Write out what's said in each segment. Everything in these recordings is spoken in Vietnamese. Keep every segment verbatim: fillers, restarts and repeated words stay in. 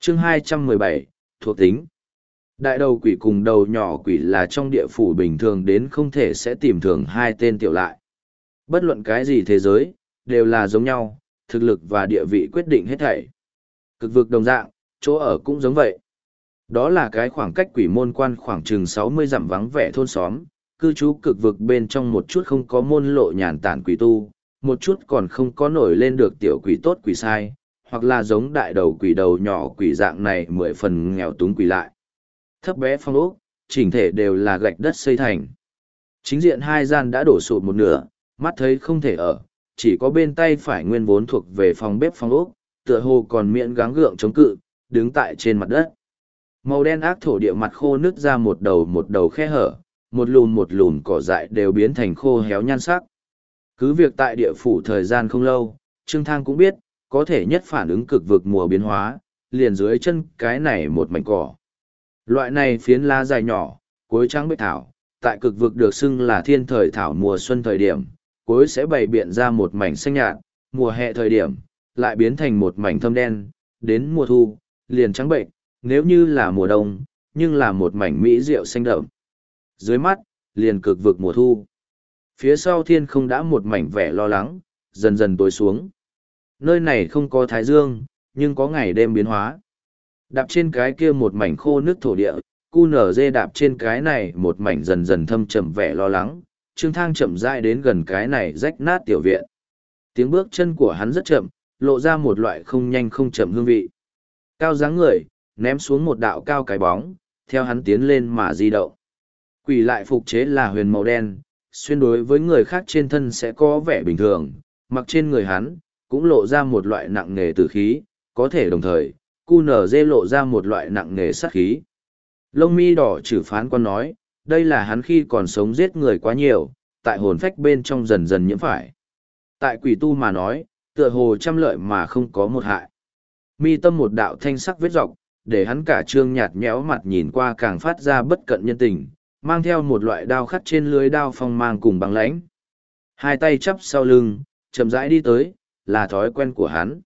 Chương hai trăm mười bảy, thuộc tính. Đại đầu quỷ cùng đầu nhỏ quỷ là trong địa phủ bình thường đến không thể sẽ tìm thường hai tên tiểu lại. Bất luận cái gì thế giới, đều là giống nhau, thực lực và địa vị quyết định hết thảy. Cực vực đồng dạng, chỗ ở cũng giống vậy. Đó là cái khoảng cách quỷ môn quan khoảng chừng sáu mươi dặm vắng vẻ thôn xóm, cư trú cực vực bên trong một chút không có môn lộ nhàn tản quỷ tu, một chút còn không có nổi lên được tiểu quỷ tốt quỷ sai, hoặc là giống đại đầu quỷ đầu nhỏ quỷ dạng này mười phần nghèo túng quỷ lại. Thấp bé phong ốc, chỉnh thể đều là gạch đất xây thành. Chính diện hai gian đã đổ sụp một nửa, mắt thấy không thể ở, chỉ có bên tay phải nguyên vốn thuộc về phòng bếp phong ốc, tựa hồ còn miễn gắng gượng chống cự, đứng tại trên mặt đất. Màu đen ác thổ địa mặt khô nứt ra một đầu một đầu khe hở, một lùm một lùm cỏ dại đều biến thành khô héo nhan sắc. Cứ việc tại địa phủ thời gian không lâu, Trương Thang cũng biết, có thể nhất phản ứng cực vực mùa biến hóa, liền dưới chân cái này một mảnh cỏ. Loại này phiến lá dài nhỏ, cuối trắng bạch thảo, tại cực vực được xưng là thiên thời thảo mùa xuân thời điểm, cuối sẽ bày biện ra một mảnh xanh nhạt, mùa hè thời điểm, lại biến thành một mảnh thâm đen, đến mùa thu, liền trắng bệnh, nếu như là mùa đông, nhưng là một mảnh mỹ rượu xanh đậm. Dưới mắt, liền cực vực mùa thu. Phía sau thiên không đã một mảnh vẻ lo lắng, dần dần tối xuống. Nơi này không có thái dương, nhưng có ngày đêm biến hóa. Đạp trên cái kia một mảnh khô nước thổ địa, cu nở dê đạp trên cái này một mảnh dần dần thâm trầm vẻ lo lắng, Trương Thang chậm rãi đến gần cái này rách nát tiểu viện. Tiếng bước chân của hắn rất chậm, lộ ra một loại không nhanh không chậm hương vị. Cao dáng người, ném xuống một đạo cao cái bóng, theo hắn tiến lên mà di động. Quỷ lại phục chế là huyền màu đen, xuyên đối với người khác trên thân sẽ có vẻ bình thường, mặc trên người hắn, cũng lộ ra một loại nặng nề tử khí, có thể đồng thời, cu nở dê lộ ra một loại nặng nề sát khí. Lông mi đỏ chử phán quan nói, đây là hắn khi còn sống giết người quá nhiều, tại hồn phách bên trong dần dần nhiễm phải. Tại quỷ tu mà nói, tựa hồ trăm lợi mà không có một hại. Mi tâm một đạo thanh sắc vết dọc, để hắn cả trương nhạt nhẽo mặt nhìn qua càng phát ra bất cận nhân tình, mang theo một loại đao khắc trên lưới đao phong mang cùng băng lãnh. Hai tay chắp sau lưng, chậm rãi đi tới, là thói quen của hắn.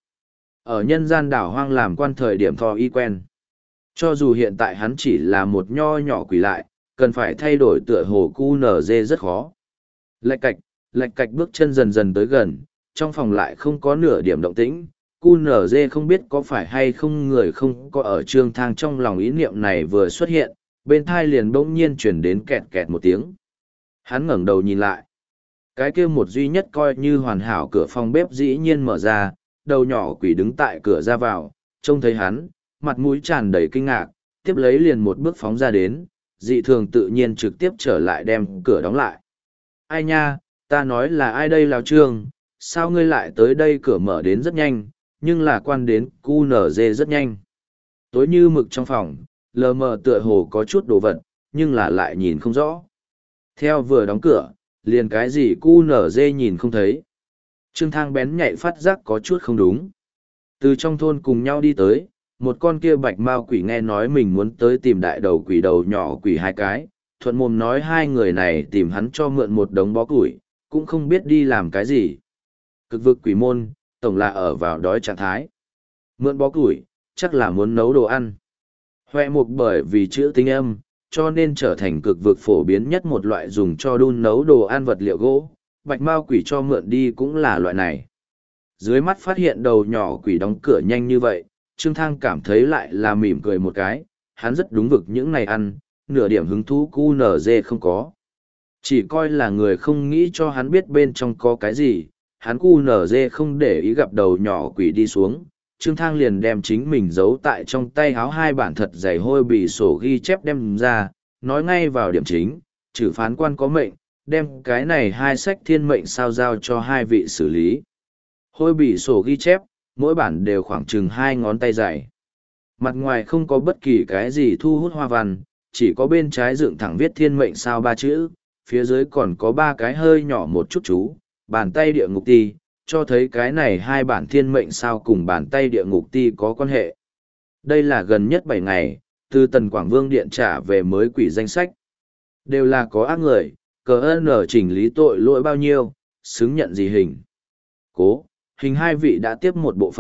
Ở nhân gian đảo hoang làm quan thời điểm thò y quen. Cho dù hiện tại hắn chỉ là một nho nhỏ quỷ lại, cần phải thay đổi tựa hồ cu nở dê rất khó. Lạch cạch, lạch cạch bước chân dần dần tới gần, trong phòng lại không có nửa điểm động tĩnh. Cu nở dê không biết có phải hay không người không có ở Trương Thang trong lòng ý niệm này vừa xuất hiện, bên thai liền bỗng nhiên chuyển đến kẹt kẹt một tiếng. Hắn ngẩng đầu nhìn lại. Cái kia một duy nhất coi như hoàn hảo cửa phòng bếp dĩ nhiên mở ra, đầu nhỏ quỷ đứng tại cửa ra vào, trông thấy hắn, mặt mũi tràn đầy kinh ngạc, tiếp lấy liền một bước phóng ra đến, dị thường tự nhiên trực tiếp trở lại đem cửa đóng lại. Ai nha, ta nói là ai đây Lào Trương, sao ngươi lại tới đây? Cửa mở đến rất nhanh, nhưng là quan đến cu nở dê rất nhanh. Tối như mực trong phòng, lờ mờ tựa hồ có chút đồ vật, nhưng là lại nhìn không rõ. Theo vừa đóng cửa, liền cái gì cu nở dê nhìn không thấy. Trương Thang bén nhạy phát giác có chút không đúng. Từ trong thôn cùng nhau đi tới, một con kia bạch mao quỷ nghe nói mình muốn tới tìm đại đầu quỷ đầu nhỏ quỷ hai cái, thuận mồm nói hai người này tìm hắn cho mượn một đống bó củi, cũng không biết đi làm cái gì. Cực vực quỷ môn, tổng là ở vào đói trạng thái. Mượn bó củi, chắc là muốn nấu đồ ăn. Hoẹ mục bởi vì chữ tinh âm, cho nên trở thành cực vực phổ biến nhất một loại dùng cho đun nấu đồ ăn vật liệu gỗ. Bạch mao quỷ cho mượn đi cũng là loại này. Dưới mắt phát hiện đầu nhỏ quỷ đóng cửa nhanh như vậy, Trương Thang cảm thấy lại là mỉm cười một cái, hắn rất đúng vực những này ăn, nửa điểm hứng thú cu nở dê không có. Chỉ coi là người không nghĩ cho hắn biết bên trong có cái gì, hắn cu nở dê không để ý gặp đầu nhỏ quỷ đi xuống. Trương Thang liền đem chính mình giấu tại trong tay háo hai bản thật dày hôi bì sổ ghi chép đem ra, nói ngay vào điểm chính, trừ phán quan có mệnh, đem cái này hai sách thiên mệnh sao giao cho hai vị xử lý. Hôi bì sổ ghi chép, mỗi bản đều khoảng chừng hai ngón tay dày. Mặt ngoài không có bất kỳ cái gì thu hút hoa văn, chỉ có bên trái dựng thẳng viết thiên mệnh sao ba chữ, phía dưới còn có ba cái hơi nhỏ một chút chú, bàn tay địa ngục ti, cho thấy cái này hai bản thiên mệnh sao cùng bàn tay địa ngục ti có quan hệ. Đây là gần nhất bảy ngày, từ Tần Quảng Vương Điện trả về mới quỷ danh sách. Đều là có ác người, cờ ơn ở chỉnh lý tội lỗi bao nhiêu, xứng nhận gì hình. Cố, hình hai vị đã tiếp một bộ phận,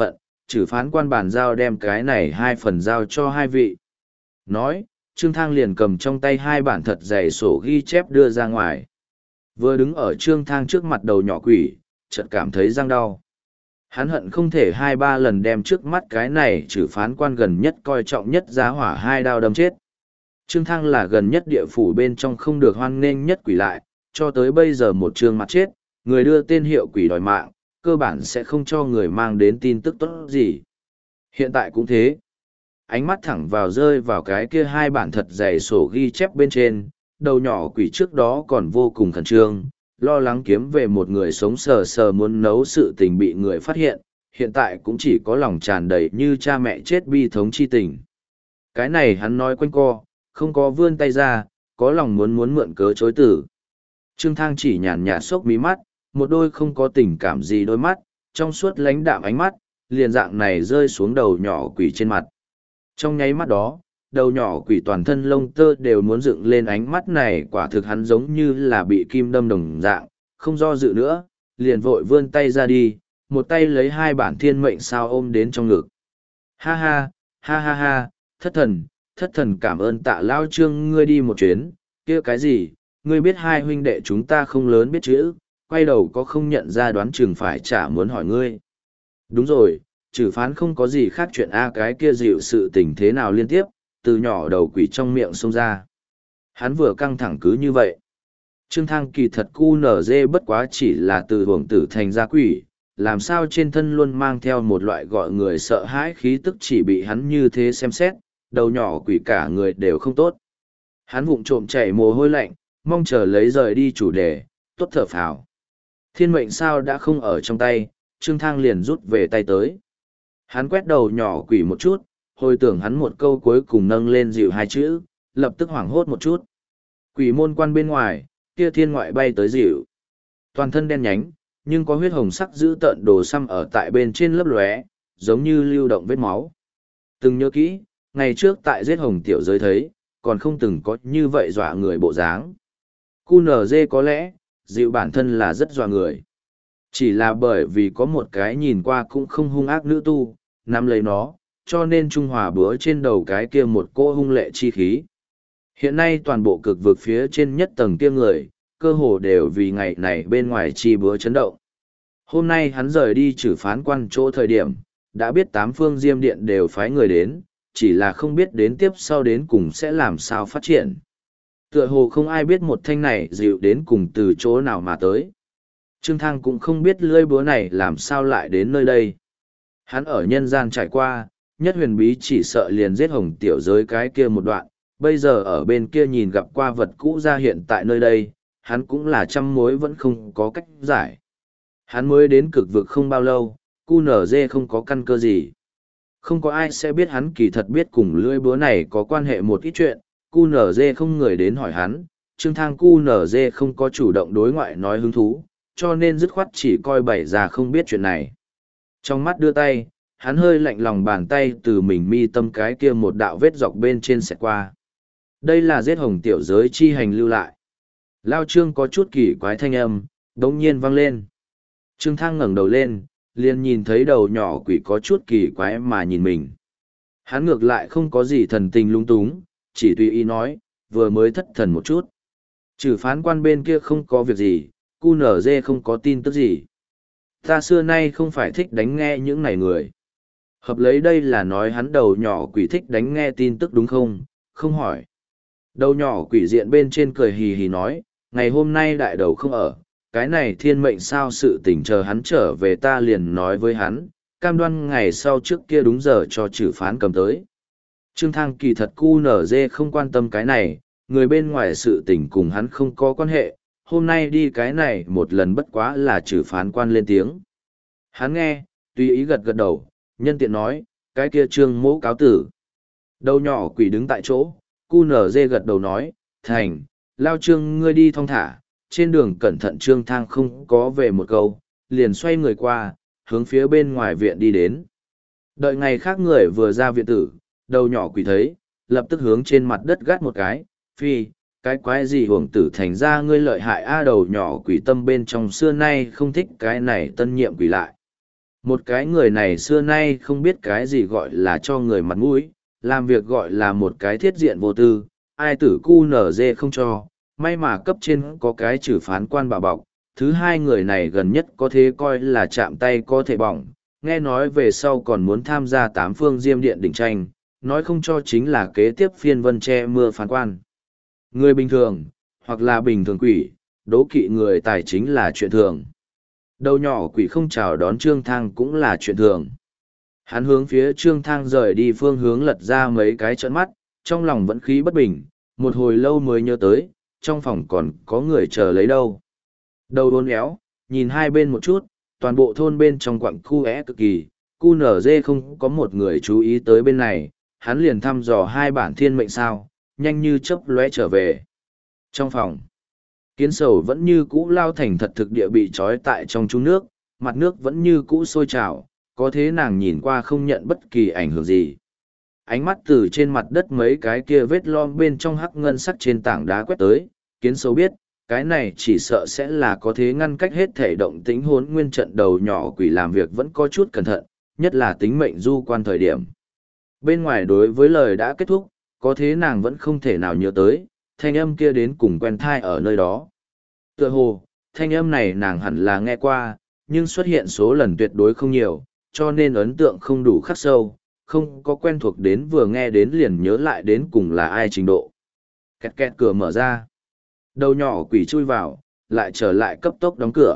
Chử phán quan bàn giao đem cái này hai phần giao cho hai vị. Nói, Trương Thang liền cầm trong tay hai bản thật dày sổ ghi chép đưa ra ngoài. Vừa đứng ở Trương Thang trước mặt đầu nhỏ quỷ, chợt cảm thấy răng đau. Hắn hận không thể hai ba lần đem trước mắt cái này chử phán quan gần nhất coi trọng nhất giá hỏa hai đao đâm chết. Trương Thang là gần nhất địa phủ bên trong không được hoan nghênh nhất quỷ lại, cho tới bây giờ một trương mặt chết, người đưa tên hiệu quỷ đòi mạng, cơ bản sẽ không cho người mang đến tin tức tốt gì. Hiện tại cũng thế. Ánh mắt thẳng vào rơi vào cái kia hai bản thật dày sổ ghi chép bên trên, đầu nhỏ quỷ trước đó còn vô cùng khẩn trương, lo lắng kiếm về một người sống sờ sờ muốn nấu sự tình bị người phát hiện, hiện tại cũng chỉ có lòng tràn đầy như cha mẹ chết bi thống chi tình. Cái này hắn nói quanh co, không có vươn tay ra, có lòng muốn muốn mượn cớ chối tử. Trương Thang chỉ nhàn nhạt sốc mí mắt, một đôi không có tình cảm gì đôi mắt, trong suốt lánh đạm ánh mắt, liền dạng này rơi xuống đầu nhỏ quỷ trên mặt. Trong nháy mắt đó, đầu nhỏ quỷ toàn thân lông tơ đều muốn dựng lên, ánh mắt này quả thực hắn giống như là bị kim đâm đồng dạng, không do dự nữa, liền vội vươn tay ra đi, một tay lấy hai bản thiên mệnh sao ôm đến trong ngực. Ha ha, ha ha ha, thất thần, thất thần cảm ơn Tạ Lao Trương ngươi đi một chuyến, kia cái gì, ngươi biết hai huynh đệ chúng ta không lớn biết chữ, quay đầu có không nhận ra đoán chừng phải chả muốn hỏi ngươi. Đúng rồi, trừ phán không có gì khác chuyện A cái kia dịu sự tình thế nào liên tiếp, từ nhỏ đầu quỷ trong miệng xông ra. Hắn vừa căng thẳng cứ như vậy. Trương Thang kỳ thật cu nở dê bất quá chỉ là từ hưởng tử thành ra quỷ, làm sao trên thân luôn mang theo một loại gọi người sợ hãi khí tức, chỉ bị hắn như thế xem xét, đầu nhỏ quỷ cả người đều không tốt. Hắn vụng trộm chảy mồ hôi lạnh, mong chờ lấy rời đi chủ đề, tốt thở phào. Thiên mệnh sao đã không ở trong tay, Trương Thang liền rút về tay tới. Hắn quét đầu nhỏ quỷ một chút, hồi tưởng hắn một câu cuối cùng nâng lên dịu hai chữ, lập tức hoảng hốt một chút. Quỷ môn quan bên ngoài, kia thiên ngoại bay tới dịu. Toàn thân đen nhánh, nhưng có huyết hồng sắc giữ tợn đồ xăm ở tại bên trên lấp lóe, giống như lưu động vết máu. Từng nhớ kỹ, ngày trước tại giết hồng tiểu giới thấy, còn không từng có như vậy dọa người bộ dáng. Cu nở dê có lẽ, dịu bản thân là rất dọa người. Chỉ là bởi vì có một cái nhìn qua cũng không hung ác nữ tu, nắm lấy nó, cho nên Trung Hòa bữa trên đầu cái kia một cô hung lệ chi khí. Hiện nay toàn bộ cực vực phía trên nhất tầng kia người, cơ hồ đều vì ngày này bên ngoài chi bữa chấn động. Hôm nay hắn rời đi trừ phán quan chỗ thời điểm, đã biết tám phương diêm điện đều phái người đến, chỉ là không biết đến tiếp sau đến cùng sẽ làm sao phát triển. Tựa hồ không ai biết một thanh này dịu đến cùng từ chỗ nào mà tới. Trương Thang cũng không biết lưỡi búa này làm sao lại đến nơi đây. Hắn ở nhân gian trải qua, nhất huyền bí chỉ sợ liền giết hồng tiểu giới cái kia một đoạn, bây giờ ở bên kia nhìn gặp qua vật cũ ra hiện tại nơi đây, hắn cũng là trăm mối vẫn không có cách giải. Hắn mới đến cực vực không bao lâu, cu nở dê không có căn cơ gì. Không có ai sẽ biết hắn kỳ thật biết cùng lưỡi búa này có quan hệ một ít chuyện, cu nở dê không người đến hỏi hắn, Trương Thang cu nở dê không có chủ động đối ngoại nói hứng thú, cho nên dứt khoát chỉ coi bảy già không biết chuyện này. Trong mắt đưa tay, hắn hơi lạnh lòng bàn tay từ mình mi tâm cái kia một đạo vết dọc bên trên xẹt qua. Đây là giết hồng tiểu giới chi hành lưu lại. Lao Trương có chút kỳ quái thanh âm, đống nhiên vang lên. Trương Thang ngẩng đầu lên, liền nhìn thấy đầu nhỏ quỷ có chút kỳ quái mà nhìn mình. Hắn ngược lại không có gì thần tình lung túng, chỉ tùy ý nói, vừa mới thất thần một chút. Trừ phán quan bên kia không có việc gì, cu nở dê không có tin tức gì. Ta xưa nay không phải thích đánh nghe những này người. Hợp lấy đây là nói hắn đầu nhỏ quỷ thích đánh nghe tin tức đúng không, không hỏi. Đầu nhỏ quỷ diện bên trên cười hì hì nói, ngày hôm nay đại đầu không ở, cái này thiên mệnh sao sự tỉnh chờ hắn trở về ta liền nói với hắn, cam đoan ngày sau trước kia đúng giờ cho trừ phán cầm tới. Trương Thang kỳ thật cu nở dê không quan tâm cái này, người bên ngoài sự tình cùng hắn không có quan hệ, hôm nay đi cái này một lần bất quá là trừ phán quan lên tiếng. Hắn nghe, tùy ý gật gật đầu, nhân tiện nói, cái kia Trương mỗ cáo tử. Đầu nhỏ quỷ đứng tại chỗ, cu nở dê gật đầu nói, thành, Lao Trương ngươi đi thong thả, trên đường cẩn thận. Trương Thang không có về một câu, liền xoay người qua, hướng phía bên ngoài viện đi đến. Đợi ngày khác người vừa ra viện tử, đầu nhỏ quỷ thấy, lập tức hướng trên mặt đất gắt một cái, phi, cái quái gì hưởng tử thành ra ngươi lợi hại a. Đầu nhỏ quỷ tâm bên trong xưa nay không thích cái này tân nhiệm quỷ lại. Một cái người này xưa nay không biết cái gì gọi là cho người mặt mũi, làm việc gọi là một cái thiết diện vô tư, ai tử cu nở dê không cho, may mà cấp trên có cái trừ phán quan bảo bọc. Thứ hai người này gần nhất có thể coi là chạm tay có thể bỏng, nghe nói về sau còn muốn tham gia tám phương diêm điện đỉnh tranh, nói không cho chính là kế tiếp phiên vân che mưa phán quan. Người bình thường, hoặc là bình thường quỷ, đố kỵ người tài chính là chuyện thường. Đầu nhỏ quỷ không chào đón Trương Thang cũng là chuyện thường. Hắn hướng phía Trương Thang rời đi phương hướng lật ra mấy cái trợn mắt, trong lòng vẫn khí bất bình, một hồi lâu mới nhớ tới, trong phòng còn có người chờ lấy đâu. Đầu đốn éo, nhìn hai bên một chút, toàn bộ thôn bên trong quặng khu é cực kỳ, cu nở dê không có một người chú ý tới bên này, hắn liền thăm dò hai bản thiên mệnh sao, nhanh như chớp lóe trở về. Trong phòng, kiến sầu vẫn như cũ lao thành thật thực địa bị trói tại trong chung nước, mặt nước vẫn như cũ sôi trào, có thế nàng nhìn qua không nhận bất kỳ ảnh hưởng gì. Ánh mắt từ trên mặt đất mấy cái kia vết lom bên trong hắc ngân sắc trên tảng đá quét tới, kiến sầu biết, cái này chỉ sợ sẽ là có thế ngăn cách hết thể động tính hốn nguyên trận đầu nhỏ quỷ làm việc vẫn có chút cẩn thận, nhất là tính mệnh du quan thời điểm. Bên ngoài đối với lời đã kết thúc, có thế nàng vẫn không thể nào nhớ tới, thanh âm kia đến cùng quen thai ở nơi đó. Tựa hồ, thanh âm này nàng hẳn là nghe qua, nhưng xuất hiện số lần tuyệt đối không nhiều, cho nên ấn tượng không đủ khắc sâu, không có quen thuộc đến vừa nghe đến liền nhớ lại đến cùng là ai trình độ. Kẹt kẹt cửa mở ra. Đầu nhỏ quỷ chui vào, lại trở lại cấp tốc đóng cửa.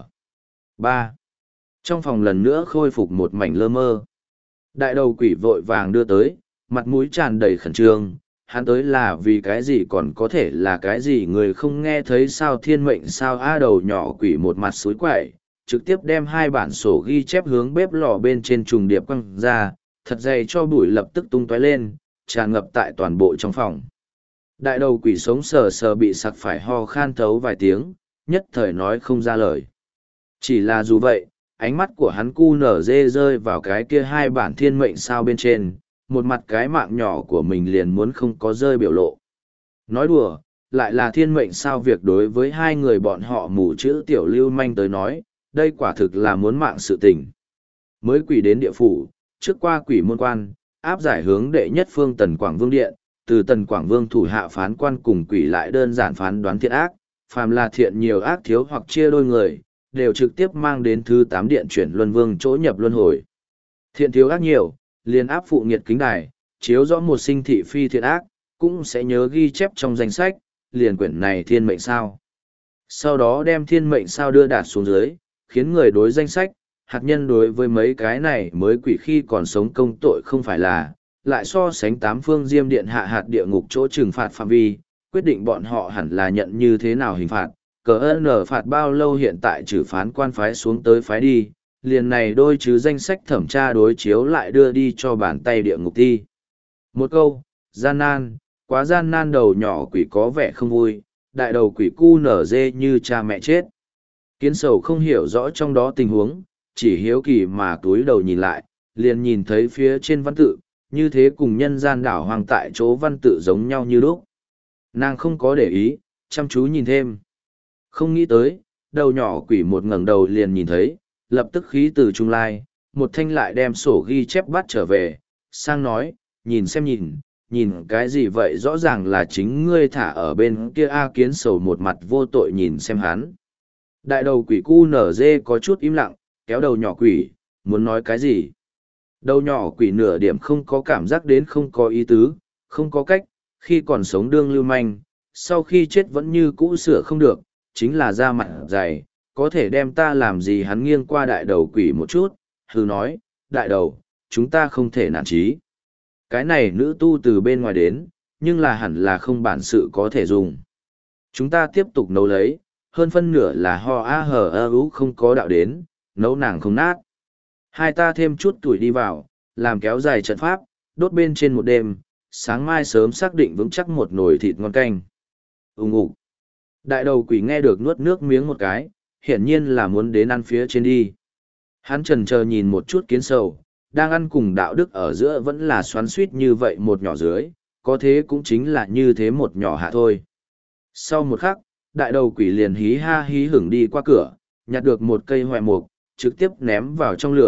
ba. Trong phòng lần nữa khôi phục một mảnh lơ mơ. Đại đầu quỷ vội vàng đưa tới, mặt mũi tràn đầy khẩn trương, hắn tới là vì cái gì còn có thể là cái gì người không nghe thấy sao thiên mệnh sao a đầu nhỏ quỷ một mặt suối quậy, trực tiếp đem hai bản sổ ghi chép hướng bếp lò bên trên trùng điệp quăng ra, thật dày cho bụi lập tức tung tóe lên, tràn ngập tại toàn bộ trong phòng. Đại đầu quỷ sống sờ sờ bị sặc phải ho khan thấu vài tiếng, nhất thời nói không ra lời. Chỉ là dù vậy, ánh mắt của hắn cu nở dê rơi vào cái kia hai bản thiên mệnh sao bên trên, một mặt cái mạng nhỏ của mình liền muốn không có rơi biểu lộ. Nói đùa, lại là thiên mệnh sao việc đối với hai người bọn họ mù chữ tiểu lưu manh tới nói, đây quả thực là muốn mạng sự tình. Mới quỷ đến địa phủ, trước qua quỷ môn quan, áp giải hướng đệ nhất phương Tần Quảng Vương Điện, từ Tần Quảng Vương thủ hạ phán quan cùng quỷ lại đơn giản phán đoán thiện ác, phàm là thiện nhiều ác thiếu hoặc chia đôi người, đều trực tiếp mang đến thứ tám điện chuyển luân vương chỗ nhập luân hồi. Thiện thiếu ác nhiều, liền áp phụ nghiệt kính đài, chiếu rõ một sinh thị phi thiện ác, cũng sẽ nhớ ghi chép trong danh sách, liền quyển này thiên mệnh sao. Sau đó đem thiên mệnh sao đưa đạt xuống dưới, khiến người đối danh sách, hạt nhân đối với mấy cái này mới quỷ khi còn sống công tội không phải là, lại so sánh tám phương diêm điện hạ hạt địa ngục chỗ trừng phạt phạm vi, quyết định bọn họ hẳn là nhận như thế nào hình phạt, cờ ơn nở phạt bao lâu hiện tại trừ phán quan phái xuống tới phái đi, liền này đôi chứ danh sách thẩm tra đối chiếu lại đưa đi cho bàn tay địa ngục thi. Một câu, gian nan, quá gian nan đầu nhỏ quỷ có vẻ không vui, đại đầu quỷ cu nở dê như cha mẹ chết. Kiến sầu không hiểu rõ trong đó tình huống, chỉ hiếu kỳ mà túi đầu nhìn lại, liền nhìn thấy phía trên văn tự, như thế cùng nhân gian đảo hoàng tại chỗ văn tự giống nhau như lúc. Nàng không có để ý, chăm chú nhìn thêm. Không nghĩ tới, đầu nhỏ quỷ một ngẩng đầu liền nhìn thấy, lập tức khí từ trung lai, một thanh lại đem sổ ghi chép bắt trở về, sang nói, nhìn xem nhìn, nhìn cái gì vậy rõ ràng là chính ngươi thả ở bên kia A Kiến sầu một mặt vô tội nhìn xem hắn. Đại đầu quỷ cu nở dê có chút im lặng, kéo đầu nhỏ quỷ, muốn nói cái gì. Đầu nhỏ quỷ nửa điểm không có cảm giác đến không có ý tứ, không có cách, khi còn sống đương lưu manh, sau khi chết vẫn như cũ sửa không được, chính là da mặt dày, có thể đem ta làm gì hắn nghiêng qua đại đầu quỷ một chút, hư nói, đại đầu, chúng ta không thể nản trí. Cái này nữ tu từ bên ngoài đến, nhưng là hẳn là không bản sự có thể dùng. Chúng ta tiếp tục nấu lấy, hơn phân nửa là ho a hờ ơ ú không có đạo đến, nấu nàng không nát. Hai ta thêm chút tuổi đi vào, làm kéo dài trận pháp, đốt bên trên một đêm, sáng mai sớm xác định vững chắc một nồi thịt ngon canh. Úng ủ. Đại đầu quỷ nghe được nuốt nước miếng một cái, hiển nhiên là muốn đến ăn phía trên đi. Hắn trần chờ nhìn một chút kiến sầu, đang ăn cùng đạo đức ở giữa vẫn là xoắn suýt như vậy một nhỏ dưới, có thế cũng chính là như thế một nhỏ hạ thôi. Sau một khắc, đại đầu quỷ liền hí ha hí hửng đi qua cửa, nhặt được một cây hoại mục, trực tiếp ném vào trong lửa,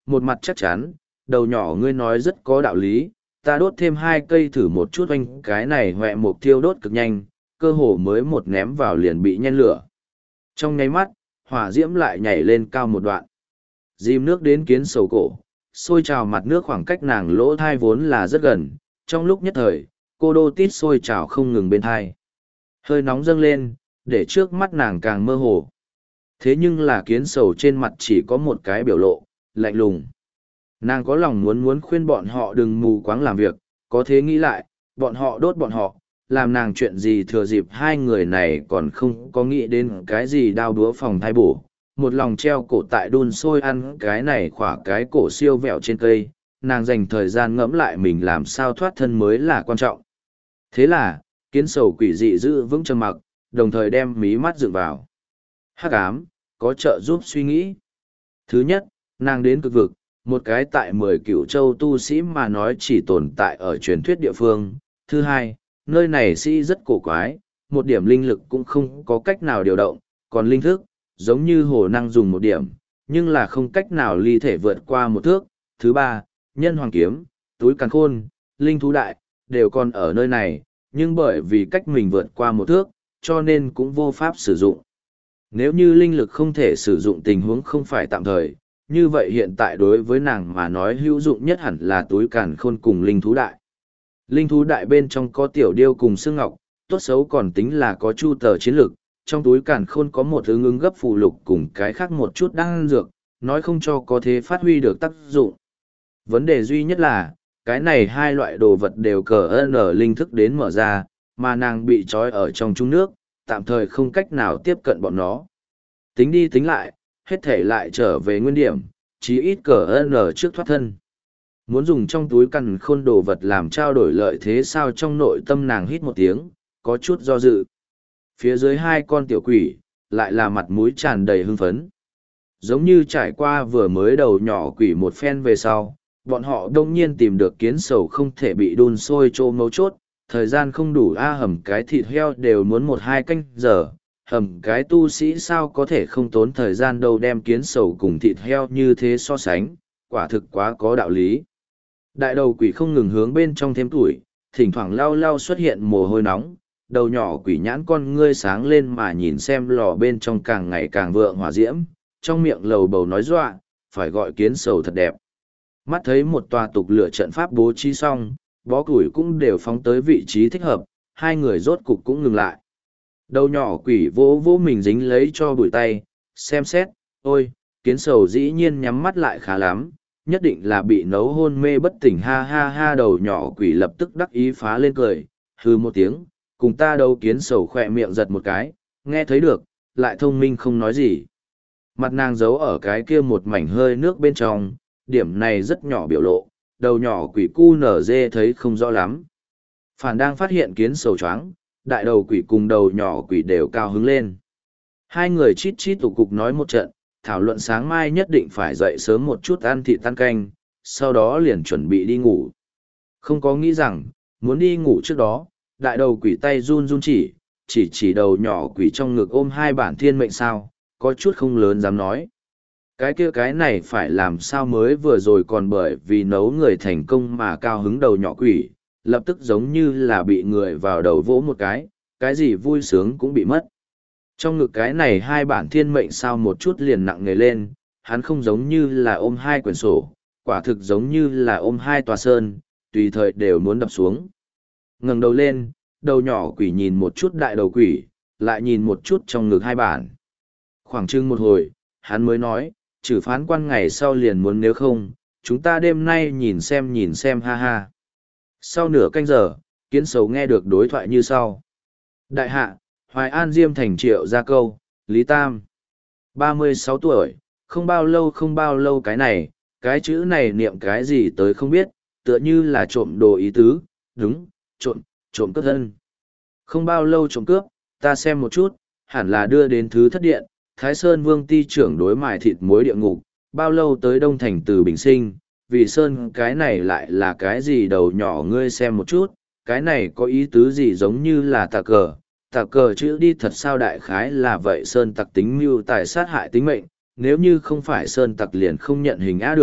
một mặt chắc chắn, đầu nhỏ ngươi nói rất có đạo lý, ta đốt thêm hai cây thử một chút oanh cái này hoẹ mục thiêu đốt cực nhanh, cơ hồ mới một ném vào liền bị nhen lửa. Trong nháy mắt, hỏa diễm lại nhảy lên cao một đoạn. Dìm nước đến kiến sầu cổ, sôi trào mặt nước khoảng cách nàng lỗ thai vốn là rất gần, trong lúc nhất thời, cô đô tít sôi trào không ngừng bên thai. Hơi nóng dâng lên, để trước mắt nàng càng mơ hồ. Thế nhưng là kiến sầu trên mặt chỉ có một cái biểu lộ, lạnh lùng. Nàng có lòng muốn muốn khuyên bọn họ đừng mù quáng làm việc, có thế nghĩ lại, bọn họ đốt bọn họ, làm nàng chuyện gì thừa dịp hai người này còn không có nghĩ đến cái gì đao đúa phòng thai bổ. Một lòng treo cổ tại đun sôi ăn cái này khỏa cái cổ siêu vẹo trên cây, nàng dành thời gian ngẫm lại mình làm sao thoát thân mới là quan trọng. Thế là, kiến sầu quỷ dị giữ vững trầm mặc, đồng thời đem mí mắt dựng vào. Hắc ám, có trợ giúp suy nghĩ. Thứ nhất, nàng đến cực vực, một cái tại mười cửu châu tu sĩ mà nói chỉ tồn tại ở truyền thuyết địa phương. Thứ hai, nơi này sĩ rất cổ quái, một điểm linh lực cũng không có cách nào điều động, còn linh thức, giống như hồ năng dùng một điểm, nhưng là không cách nào ly thể vượt qua một thước. Thứ ba, nhân hoàng kiếm, túi càn khôn, linh thú đại, đều còn ở nơi này, nhưng bởi vì cách mình vượt qua một thước, cho nên cũng vô pháp sử dụng. Nếu như linh lực không thể sử dụng tình huống không phải tạm thời, như vậy hiện tại đối với nàng mà nói hữu dụng nhất hẳn là túi càn khôn cùng linh thú đại. Linh thú đại bên trong có tiểu điêu cùng xương ngọc, tốt xấu còn tính là có chu tờ chiến lực, trong túi càn khôn có một thứ ứng gấp phù lục cùng cái khác một chút đang dược, nói không cho có thể phát huy được tác dụng. Vấn đề duy nhất là, cái này hai loại đồ vật đều cờ n linh thức đến mở ra, mà nàng bị trói ở trong trung nước, tạm thời không cách nào tiếp cận bọn nó. Tính đi tính lại, hết thể lại trở về nguyên điểm, chí ít cờ n trước thoát thân. Muốn dùng trong túi càn khôn đồ vật làm trao đổi lợi thế sao trong nội tâm nàng hít một tiếng, có chút do dự. Phía dưới hai con tiểu quỷ, lại là mặt mũi tràn đầy hưng phấn. Giống như trải qua vừa mới đầu nhỏ quỷ một phen về sau, bọn họ đông nhiên tìm được kiến sầu không thể bị đun sôi trô mấu chốt, thời gian không đủ a hầm cái thịt heo đều muốn một hai canh giờ, hầm cái tu sĩ sao có thể không tốn thời gian đâu đem kiến sầu cùng thịt heo như thế so sánh, quả thực quá có đạo lý. Đại đầu quỷ không ngừng hướng bên trong thêm tuổi, thỉnh thoảng lau lau xuất hiện mồ hôi nóng, đầu nhỏ quỷ nhãn con ngươi sáng lên mà nhìn xem lò bên trong càng ngày càng vượng hỏa diễm, trong miệng lầu bầu nói dọa, phải gọi kiến sầu thật đẹp. Mắt thấy một tòa tục lửa trận pháp bố trí xong, bó củi cũng đều phóng tới vị trí thích hợp, hai người rốt cục cũng ngừng lại. Đầu nhỏ quỷ vỗ vỗ mình dính lấy cho bụi tay, xem xét, ôi, kiến sầu dĩ nhiên nhắm mắt lại khá lắm, nhất định là bị nấu hôn mê bất tỉnh ha ha ha đầu nhỏ quỷ lập tức đắc ý phá lên cười, hư một tiếng, cùng ta đâu kiến sầu khỏe miệng giật một cái, nghe thấy được, lại thông minh không nói gì. Mặt nàng giấu ở cái kia một mảnh hơi nước bên trong, điểm này rất nhỏ biểu lộ, đầu nhỏ quỷ cu nở dê thấy không rõ lắm. Phản đang phát hiện kiến sầu choáng, đại đầu quỷ cùng đầu nhỏ quỷ đều cao hứng lên. Hai người chít chít tụ cục nói một trận, thảo luận sáng mai nhất định phải dậy sớm một chút ăn thịt tan canh, sau đó liền chuẩn bị đi ngủ. Không có nghĩ rằng, muốn đi ngủ trước đó, đại đầu quỷ tay run run chỉ, chỉ chỉ đầu nhỏ quỷ trong ngực ôm hai bản thiên mệnh sao, có chút không lớn dám nói. Cái kia cái này phải làm sao mới vừa rồi còn bởi vì nấu người thành công mà cao hứng đầu nhỏ quỷ, lập tức giống như là bị người vào đầu vỗ một cái, cái gì vui sướng cũng bị mất. Trong ngực cái này hai bản thiên mệnh sao một chút liền nặng nề lên, hắn không giống như là ôm hai quyển sổ, quả thực giống như là ôm hai tòa sơn, tùy thời đều muốn đập xuống. Ngẩng đầu lên, đầu nhỏ quỷ nhìn một chút đại đầu quỷ, lại nhìn một chút trong ngực hai bản. Khoảng chừng một hồi, hắn mới nói, trừ phán quan ngày sau liền muốn nếu không, chúng ta đêm nay nhìn xem nhìn xem ha ha. Sau nửa canh giờ, kiến sầu nghe được đối thoại như sau. Đại hạ, Hoài An Diêm thành Triệu gia câu, Lý Tam. ba mươi sáu tuổi, không bao lâu không bao lâu cái này, cái chữ này niệm cái gì tới không biết, tựa như là trộm đồ ý tứ, đúng, trộm, trộm cướp thân. Không bao lâu trộm cướp, ta xem một chút, hẳn là đưa đến thứ thất điện, Thái Sơn Vương ti trưởng đối mài thịt muối địa ngục, bao lâu tới Đông Thành từ Bình Sinh, vì Sơn cái này lại là cái gì đầu nhỏ ngươi xem một chút, cái này có ý tứ gì giống như là tà cờ, tà cờ chữ đi thật sao đại khái là vậy Sơn tặc tính mưu tài sát hại tính mệnh, nếu như không phải Sơn tặc liền không nhận hình á được,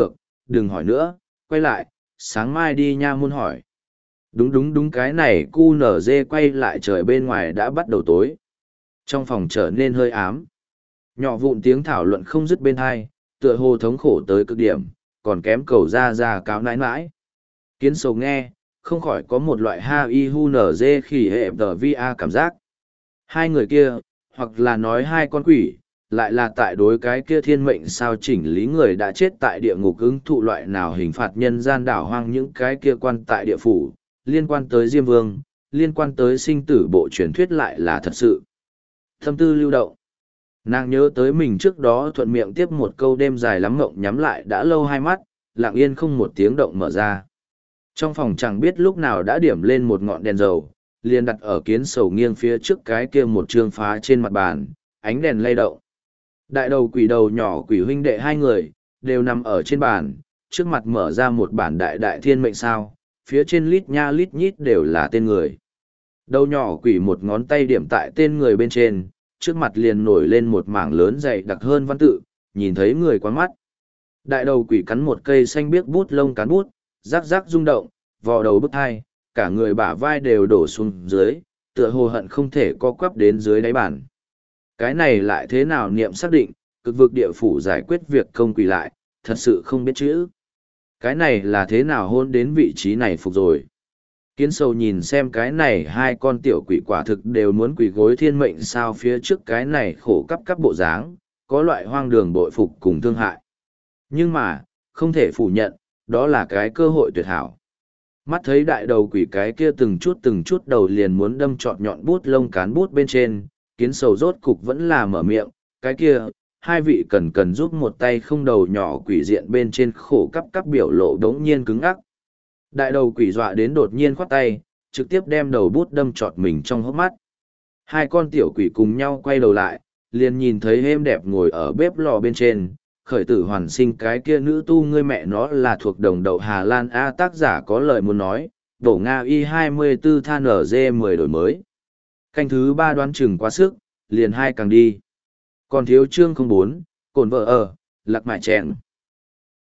đừng hỏi nữa, quay lại, sáng mai đi nha môn hỏi. Đúng đúng đúng, cái này cu nở dê quay lại, trời bên ngoài đã bắt đầu tối. Trong phòng trở nên hơi ám. Nhỏ vụn tiếng thảo luận không dứt bên hai, tựa hồ thống khổ tới cực điểm, còn kém cầu ra ra cáo nãi nãi. Kiến sầu nghe, không khỏi có một loại ha y hu nở dê khỉ hệ tờ vi a cảm giác. Hai người kia, hoặc là nói hai con quỷ, lại là tại đối cái kia thiên mệnh sao chỉnh lý người đã chết tại địa ngục ứng thụ loại nào hình phạt nhân gian đảo hoang, những cái kia quan tại địa phủ, liên quan tới Diêm Vương, liên quan tới sinh tử bộ truyền thuyết lại là thật sự. Thâm tư lưu động. Nàng nhớ tới mình trước đó thuận miệng tiếp một câu đêm dài lắm mộng, nhắm lại đã lâu hai mắt, lặng yên không một tiếng động mở ra. Trong phòng chẳng biết lúc nào đã điểm lên một ngọn đèn dầu, liền đặt ở kiến sầu nghiêng phía trước cái kia một trương phá trên mặt bàn, ánh đèn lay động. Đại đầu quỷ đầu nhỏ quỷ huynh đệ hai người, đều nằm ở trên bàn, trước mặt mở ra một bản đại đại thiên mệnh sao, phía trên lít nha lít nhít đều là tên người. Đầu nhỏ quỷ một ngón tay điểm tại tên người bên trên, trước mặt liền nổi lên một mảng lớn dày đặc hơn văn tự, nhìn thấy người quán mắt. Đại đầu quỷ cắn một cây xanh biếc bút lông cán bút, rắc rắc rung động, vò đầu bức hai, cả người bả vai đều đổ xuống dưới, tựa hồ hận không thể co quắp đến dưới đáy bàn. Cái này lại thế nào niệm xác định, cực vực địa phủ giải quyết việc công quỷ lại, thật sự không biết chữ. Cái này là thế nào hôn đến vị trí này phục rồi. Kiến sầu nhìn xem cái này hai con tiểu quỷ quả thực đều muốn quỷ gối thiên mệnh sao phía trước cái này khổ cắp cắp bộ dáng, có loại hoang đường bội phục cùng thương hại. Nhưng mà, không thể phủ nhận, đó là cái cơ hội tuyệt hảo. Mắt thấy đại đầu quỷ cái kia từng chút từng chút đầu liền muốn đâm trọt nhọn bút lông cán bút bên trên, kiến sầu rốt cục vẫn là mở miệng, cái kia, hai vị cần cần giúp một tay không đầu nhỏ quỷ diện bên trên khổ cắp cắp biểu lộ đống nhiên cứng ắc. Đại đầu quỷ dọa đến đột nhiên khoát tay, trực tiếp đem đầu bút đâm trọt mình trong hốc mắt. Hai con tiểu quỷ cùng nhau quay đầu lại, liền nhìn thấy êm đẹp ngồi ở bếp lò bên trên, khởi tử hoàn sinh cái kia nữ tu ngươi mẹ nó là thuộc đồng đậu Hà Lan A, tác giả có lời muốn nói, đổ Nga Y hai mươi tư than ở dê mười đổi mới. Canh thứ ba đoán chừng quá sức, liền hai càng đi. Còn thiếu chương không bốn, cồn vợ ở, lạc mại chèn.